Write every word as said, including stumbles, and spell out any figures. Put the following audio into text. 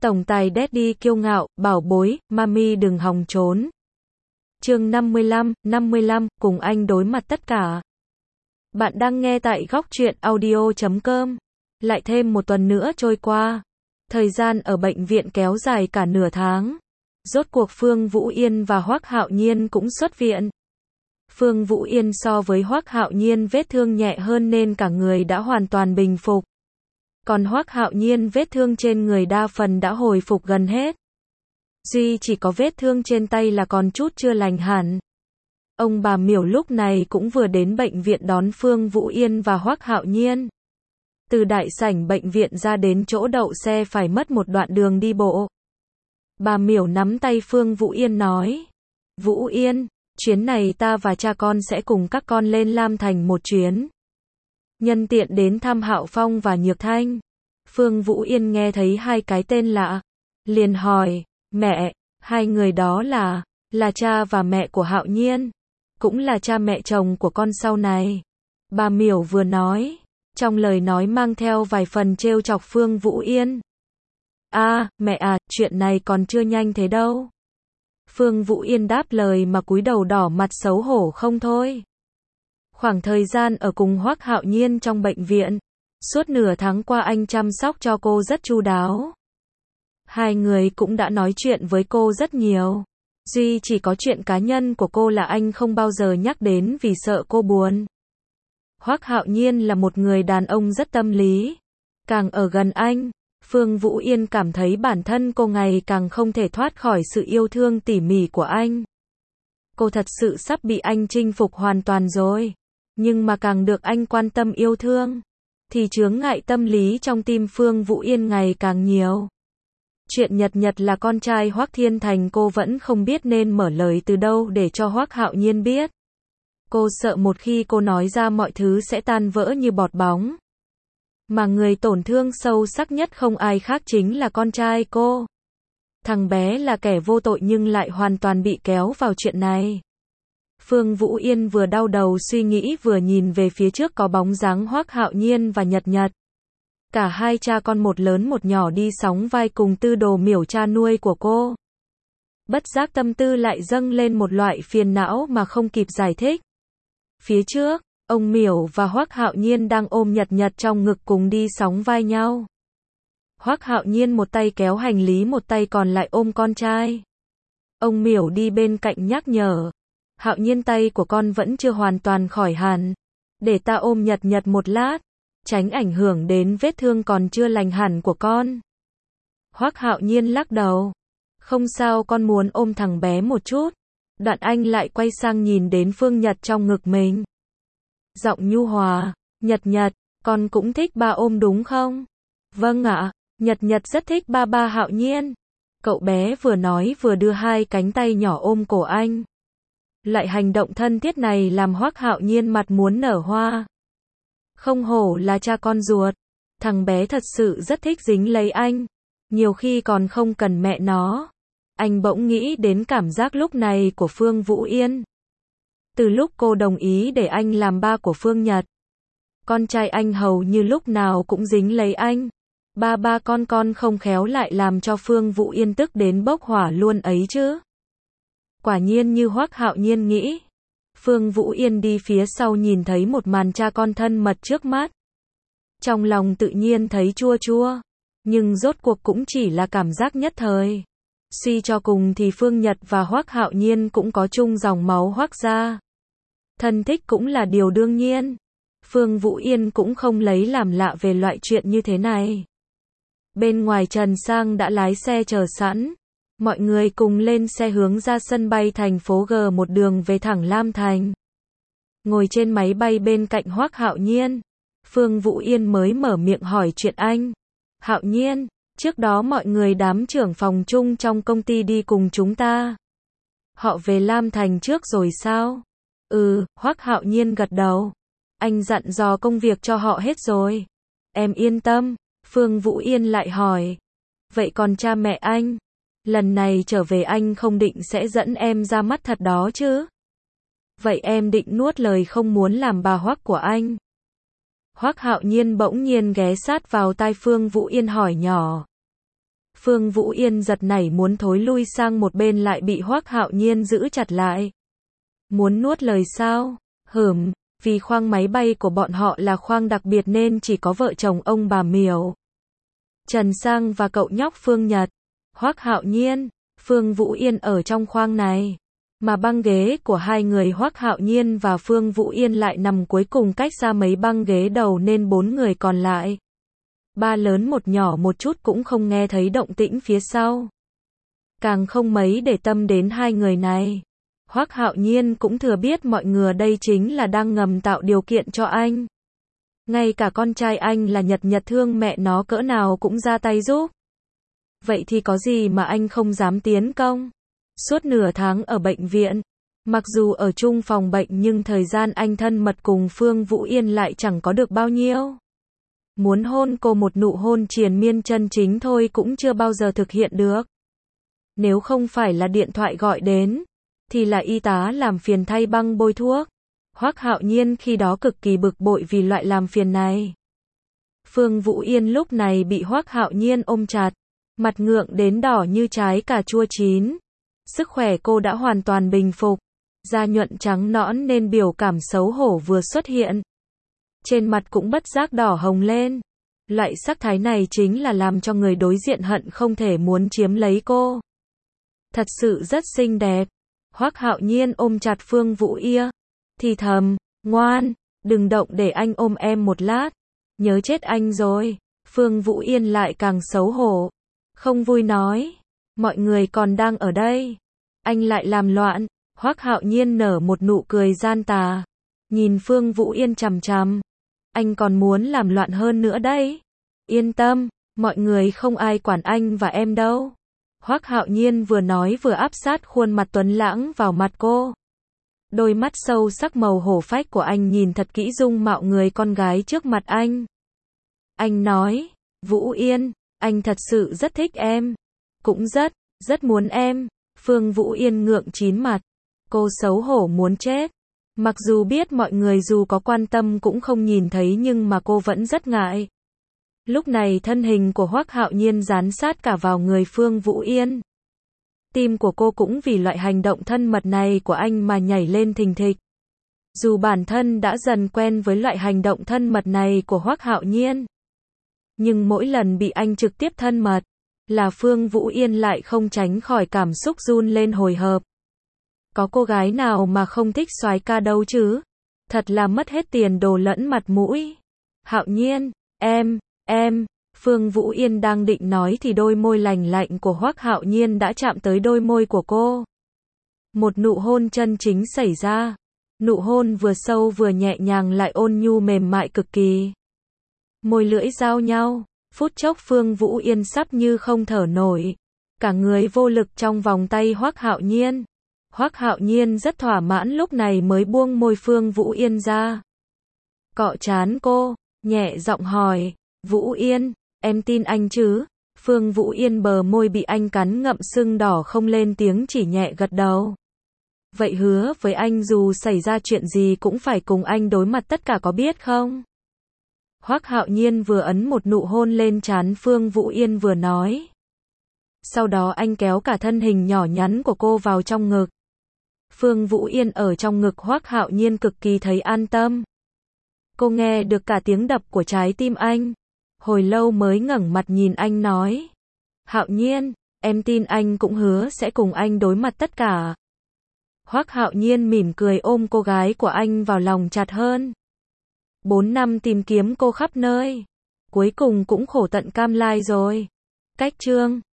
Tổng tài Daddy kiêu ngạo, bảo bối, mami đừng hòng trốn. Chương năm mươi lăm, năm mươi lăm, cùng anh đối mặt tất cả. Bạn đang nghe tại góc truyện audio chấm com. Lại thêm một tuần nữa trôi qua. Thời gian ở bệnh viện kéo dài cả nửa tháng. Rốt cuộc Phương Vũ Yên và Hoắc Hạo Nhiên cũng xuất viện. Phương Vũ Yên so với Hoắc Hạo Nhiên vết thương nhẹ hơn nên cả người đã hoàn toàn bình phục. Còn Hoắc Hạo Nhiên vết thương trên người đa phần đã hồi phục gần hết. Duy chỉ có vết thương trên tay là còn chút chưa lành hẳn. Ông bà Miểu lúc này cũng vừa đến bệnh viện đón Phương Vũ Yên và Hoắc Hạo Nhiên. Từ đại sảnh bệnh viện ra đến chỗ đậu xe phải mất một đoạn đường đi bộ. Bà Miểu nắm tay Phương Vũ Yên nói: Vũ Yên, chuyến này ta và cha con sẽ cùng các con lên Lam Thành một chuyến. Nhân tiện đến thăm Hạo Phong và Nhược Thanh. Phương Vũ Yên nghe thấy hai cái tên lạ, liền hỏi: Mẹ, hai người đó là, là cha và mẹ của Hạo Nhiên, cũng là cha mẹ chồng của con sau này. Bà Miểu vừa nói, trong lời nói mang theo vài phần trêu chọc Phương Vũ Yên. À, mẹ à, chuyện này còn chưa nhanh thế đâu. Phương Vũ Yên đáp lời mà cúi đầu đỏ mặt xấu hổ không thôi. Khoảng thời gian ở cùng Hoắc Hạo Nhiên trong bệnh viện, suốt nửa tháng qua anh chăm sóc cho cô rất chu đáo. Hai người cũng đã nói chuyện với cô rất nhiều. Duy chỉ có chuyện cá nhân của cô là anh không bao giờ nhắc đến vì sợ cô buồn. Hoắc Hạo Nhiên là một người đàn ông rất tâm lý. Càng ở gần anh, Phương Vũ Yên cảm thấy bản thân cô ngày càng không thể thoát khỏi sự yêu thương tỉ mỉ của anh. Cô thật sự sắp bị anh chinh phục hoàn toàn rồi. Nhưng mà càng được anh quan tâm yêu thương, thì chướng ngại tâm lý trong tim Phương Vũ Yên ngày càng nhiều. Chuyện Nhật Nhật là con trai Hoắc Thiên Thành cô vẫn không biết nên mở lời từ đâu để cho Hoắc Hạo Nhiên biết. Cô sợ một khi cô nói ra mọi thứ sẽ tan vỡ như bọt bóng. Mà người tổn thương sâu sắc nhất không ai khác chính là con trai cô. Thằng bé là kẻ vô tội nhưng lại hoàn toàn bị kéo vào chuyện này. Phương Vũ Yên vừa đau đầu suy nghĩ vừa nhìn về phía trước có bóng dáng Hoắc Hạo Nhiên và Nhật Nhật. Cả hai cha con một lớn một nhỏ đi sóng vai cùng Tư Đồ Miểu cha nuôi của cô. Bất giác tâm tư lại dâng lên một loại phiền não mà không kịp giải thích. Phía trước, ông Miểu và Hoắc Hạo Nhiên đang ôm Nhật Nhật trong ngực cùng đi sóng vai nhau. Hoắc Hạo Nhiên một tay kéo hành lý một tay còn lại ôm con trai. Ông Miểu đi bên cạnh nhắc nhở: Hạo Nhiên tay của con vẫn chưa hoàn toàn khỏi hẳn. Để ta ôm Nhật Nhật một lát, tránh ảnh hưởng đến vết thương còn chưa lành hẳn của con. Hoắc Hạo Nhiên lắc đầu: Không sao, con muốn ôm thằng bé một chút. Đoạn anh lại quay sang nhìn đến Phương Nhật trong ngực mình. Giọng nhu hòa: Nhật Nhật, con cũng thích ba ôm đúng không? Vâng ạ, Nhật Nhật rất thích ba ba Hạo Nhiên. Cậu bé vừa nói vừa đưa hai cánh tay nhỏ ôm cổ anh. Loại hành động thân thiết này làm Hoắc Hạo Nhiên mặt muốn nở hoa. Không hổ là cha con ruột. Thằng bé thật sự rất thích dính lấy anh. Nhiều khi còn không cần mẹ nó. Anh bỗng nghĩ đến cảm giác lúc này của Phương Vũ Yên. Từ lúc cô đồng ý để anh làm ba của Phương Nhật, con trai anh hầu như lúc nào cũng dính lấy anh. Ba ba con con không khéo lại làm cho Phương Vũ Yên tức đến bốc hỏa luôn ấy chứ. Quả nhiên như Hoắc Hạo Nhiên nghĩ. Phương Vũ Yên đi phía sau nhìn thấy một màn cha con thân mật trước mắt. Trong lòng tự nhiên thấy chua chua. Nhưng rốt cuộc cũng chỉ là cảm giác nhất thời. Suy cho cùng thì Phương Nhật và Hoắc Hạo Nhiên cũng có chung dòng máu Hoắc gia. Thân thích cũng là điều đương nhiên. Phương Vũ Yên cũng không lấy làm lạ về loại chuyện như thế này. Bên ngoài Trần Sang đã lái xe chờ sẵn. Mọi người cùng lên xe hướng ra sân bay thành phố G một đường về thẳng Lam Thành. Ngồi trên máy bay bên cạnh Hoắc Hạo Nhiên, Phương Vũ Yên mới mở miệng hỏi chuyện anh. Hạo Nhiên, trước đó mọi người đám trưởng phòng chung trong công ty đi cùng chúng ta. Họ về Lam Thành trước rồi sao? Ừ, Hoắc Hạo Nhiên gật đầu. Anh dặn dò công việc cho họ hết rồi. Em yên tâm. Phương Vũ Yên lại hỏi. Vậy còn cha mẹ anh? Lần này trở về anh không định sẽ dẫn em ra mắt thật đó chứ? Vậy em định nuốt lời không muốn làm bà Hoắc của anh? Hoắc Hạo Nhiên bỗng nhiên ghé sát vào tai Phương Vũ Yên hỏi nhỏ. Phương Vũ Yên giật nảy muốn thối lui sang một bên lại bị Hoắc Hạo Nhiên giữ chặt lại. Muốn nuốt lời sao? Hửm, vì khoang máy bay của bọn họ là khoang đặc biệt nên chỉ có vợ chồng ông bà Miểu, Trần Sang và cậu nhóc Phương Nhật, Hoắc Hạo Nhiên, Phương Vũ Yên ở trong khoang này. Mà băng ghế của hai người Hoắc Hạo Nhiên và Phương Vũ Yên lại nằm cuối cùng cách xa mấy băng ghế đầu nên bốn người còn lại, ba lớn một nhỏ một chút cũng không nghe thấy động tĩnh phía sau. Càng không mấy để tâm đến hai người này. Hoắc Hạo Nhiên cũng thừa biết mọi người đây chính là đang ngầm tạo điều kiện cho anh. Ngay cả con trai anh là Nhật Nhật thương mẹ nó cỡ nào cũng ra tay giúp. Vậy thì có gì mà anh không dám tiến công? Suốt nửa tháng ở bệnh viện, mặc dù ở chung phòng bệnh nhưng thời gian anh thân mật cùng Phương Vũ Yên lại chẳng có được bao nhiêu. Muốn hôn cô một nụ hôn triền miên chân chính thôi cũng chưa bao giờ thực hiện được. Nếu không phải là điện thoại gọi đến, thì là y tá làm phiền thay băng bôi thuốc. Hoắc Hạo Nhiên khi đó cực kỳ bực bội vì loại làm phiền này. Phương Vũ Yên lúc này bị Hoắc Hạo Nhiên ôm chặt, mặt ngượng đến đỏ như trái cà chua chín. Sức khỏe cô đã hoàn toàn bình phục, da nhuận trắng nõn nên biểu cảm xấu hổ vừa xuất hiện. Trên mặt cũng bất giác đỏ hồng lên. Loại sắc thái này chính là làm cho người đối diện hận không thể muốn chiếm lấy cô. Thật sự rất xinh đẹp. Hoắc Hạo Nhiên ôm chặt Phương Vũ Yên, thì thầm, ngoan, đừng động để anh ôm em một lát. Nhớ chết anh rồi. Phương Vũ Yên lại càng xấu hổ, không vui nói, mọi người còn đang ở đây, anh lại làm loạn. Hoắc Hạo Nhiên nở một nụ cười gian tà, nhìn Phương Vũ Yên chằm chằm, anh còn muốn làm loạn hơn nữa đấy. Yên tâm, mọi người không ai quản anh và em đâu. Hoắc Hạo Nhiên vừa nói vừa áp sát khuôn mặt tuấn lãng vào mặt cô. Đôi mắt sâu sắc màu hổ phách của anh nhìn thật kỹ dung mạo người con gái trước mặt anh. Anh nói, Vũ Yên, anh thật sự rất thích em. Cũng rất, rất muốn em. Phương Vũ Yên ngượng chín mặt. Cô xấu hổ muốn chết. Mặc dù biết mọi người dù có quan tâm cũng không nhìn thấy nhưng mà cô vẫn rất ngại. Lúc này thân hình của Hoắc Hạo Nhiên dán sát cả vào người Phương Vũ Yên. Tim của cô cũng vì loại hành động thân mật này của anh mà nhảy lên thình thịch. Dù bản thân đã dần quen với loại hành động thân mật này của Hoắc Hạo Nhiên, nhưng mỗi lần bị anh trực tiếp thân mật, là Phương Vũ Yên lại không tránh khỏi cảm xúc run lên hồi hộp. Có cô gái nào mà không thích soái ca đâu chứ? Thật là mất hết tiền đồ lẫn mặt mũi. Hạo Nhiên, em, em, Phương Vũ Yên đang định nói thì đôi môi lành lạnh của Hoắc Hạo Nhiên đã chạm tới đôi môi của cô. Một nụ hôn chân chính xảy ra. Nụ hôn vừa sâu vừa nhẹ nhàng lại ôn nhu mềm mại cực kỳ. Môi lưỡi giao nhau, phút chốc Phương Vũ Yên sắp như không thở nổi, cả người vô lực trong vòng tay Hoắc Hạo Nhiên. Hoắc Hạo Nhiên rất thỏa mãn lúc này mới buông môi Phương Vũ Yên ra. Cọ trán cô, nhẹ giọng hỏi, Vũ Yên, em tin anh chứ? Phương Vũ Yên bờ môi bị anh cắn ngậm sưng đỏ không lên tiếng chỉ nhẹ gật đầu. Vậy hứa với anh dù xảy ra chuyện gì cũng phải cùng anh đối mặt tất cả có biết không? Hoắc Hạo Nhiên vừa ấn một nụ hôn lên trán Phương Vũ Yên vừa nói. Sau đó anh kéo cả thân hình nhỏ nhắn của cô vào trong ngực. Phương Vũ Yên ở trong ngực Hoắc Hạo Nhiên cực kỳ thấy an tâm. Cô nghe được cả tiếng đập của trái tim anh. Hồi lâu mới ngẩng mặt nhìn anh nói. Hạo Nhiên, em tin anh cũng hứa sẽ cùng anh đối mặt tất cả. Hoắc Hạo Nhiên mỉm cười ôm cô gái của anh vào lòng chặt hơn. Bốn năm tìm kiếm cô khắp nơi. Cuối cùng cũng khổ tận cam lai rồi. Cách chương